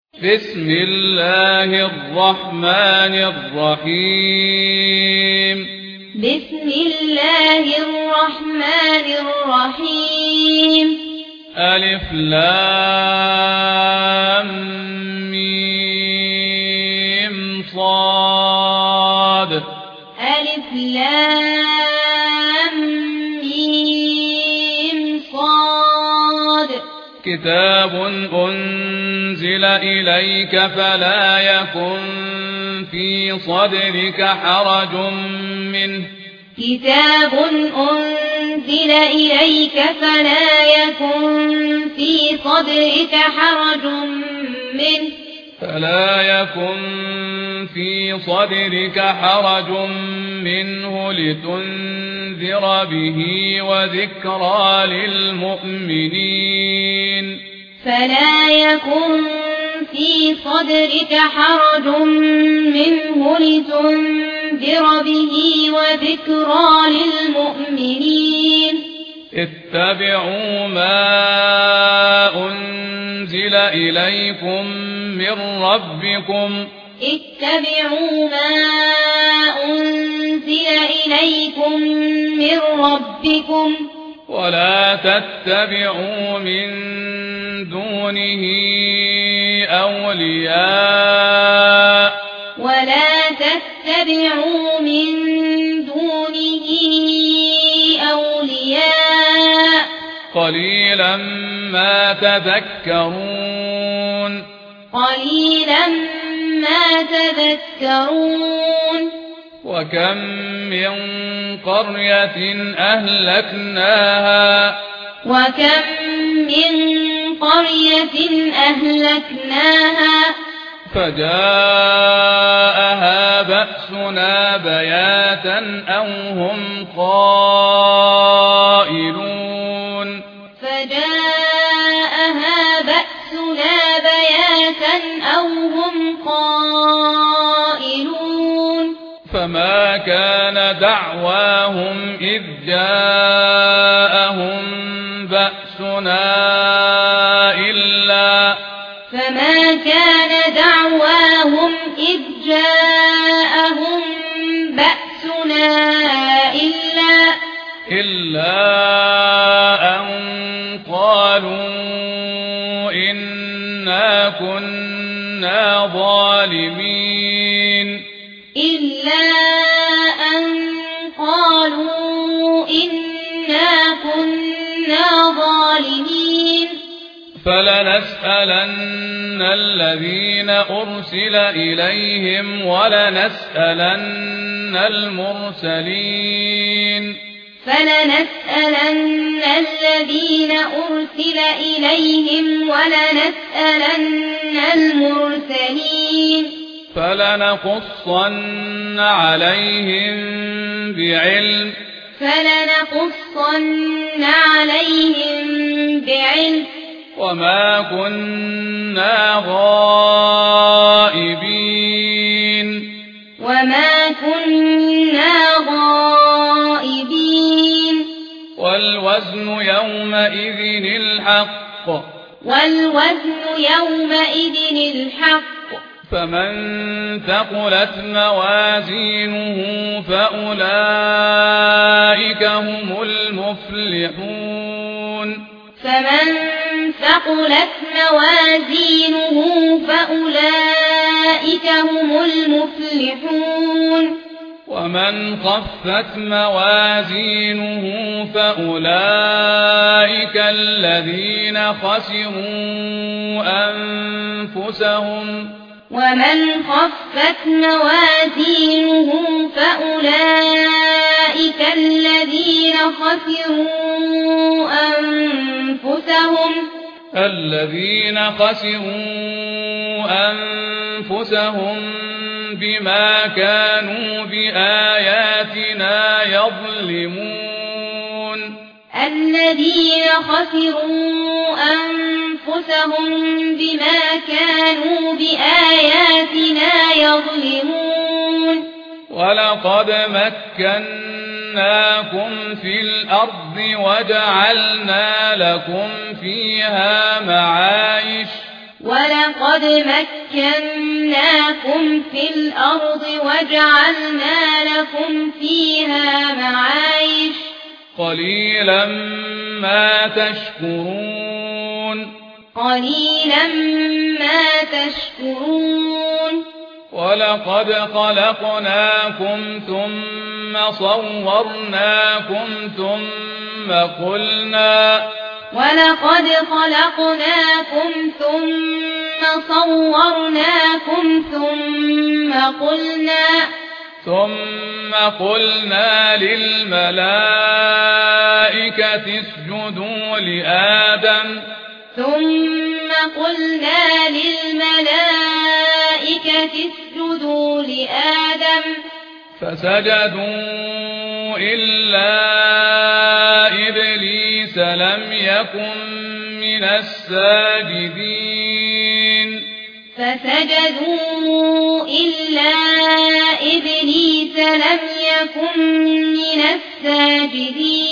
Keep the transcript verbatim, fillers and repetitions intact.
بسم الله الرحمن الرحيم بسم الله الرحمن الرحيم ألف لام ميم صاد ألف لام ميم صاد كتاب أنزل إليك فلا يكن في صدرك حرج منه كتاب أنزل إليك فلا يكن في صدرك حرج منه فلا يكن في صدرك حرج منه لتنذر به وذكرى للمؤمنين فلا يكن في صدرك حرج منه لتنذر به وذكرى للمؤمنين اتبعوا ما أنزل إليكم من ربكم اتبعوا ما أنزل إليكم من ربكم ولا تتبعوا من دونه أولياء ولا تتبعوا من دونه أولياء قليلا ما تذكرون قليلا ما تذكرون وكم من قرية أهلكناها وكم من قرية أهلكناها فجاءها بأسنا بياتا أو هم قائلون فجاءها بأسنا بياتا أو هم قائلون فما كان دعواهم إذ جاءهم بأسنا إلا فما كان دعواهم إذ جاءهم بأسنا إلا إلا أن قالوا إنا كنا ظالمين إلا أن قالوا إنا كنا ظالمين فلنسألن الذين أرسل إليهم ولنسألن المرسلين فلنسألن الذين أرسل إليهم ولنسألن المرسلين فلنقصن عليهم بعلم فلنقصن عليهم بعلم وما كنا غائبين وما كنا غائبين والوزن يومئذ الحق والوزن يومئذ الحق فمن ثقلت موازينه فأولئك هم المفلحون فمن ثقلت موازينه فأولئك هم المفلحون ومن خفت موازينه فأولئك الذين خسروا أنفسهم ومن خفت موازينه فأولئك الذين خسروا أنفسهم الذين خسروا أنفسهم بما كانوا بآياتنا يظلمون الذين خسروا أنفسهم بما كانوا بآياتنا يظلمون ولقد مكناكم في الأرض وجعلنا لكم فيها معايش ولقد مكناكم في الأرض وجعلنا لكم فيها معايش قليلا ما تشكرون قليلا ما تشكرون ولقد خلقناكم ثم صورناكم ثم قلنا ولقد خلقناكم ثم صورناكم ثم قلنا ثم قلنا للملائكة اسجدوا لآدم ثم قلنا للملائكة اسجدوا لآدم فسجدوا إلا إبليس لم يكن من الساجدين فسجدوا إلا إبليس لم يكن من الساجدين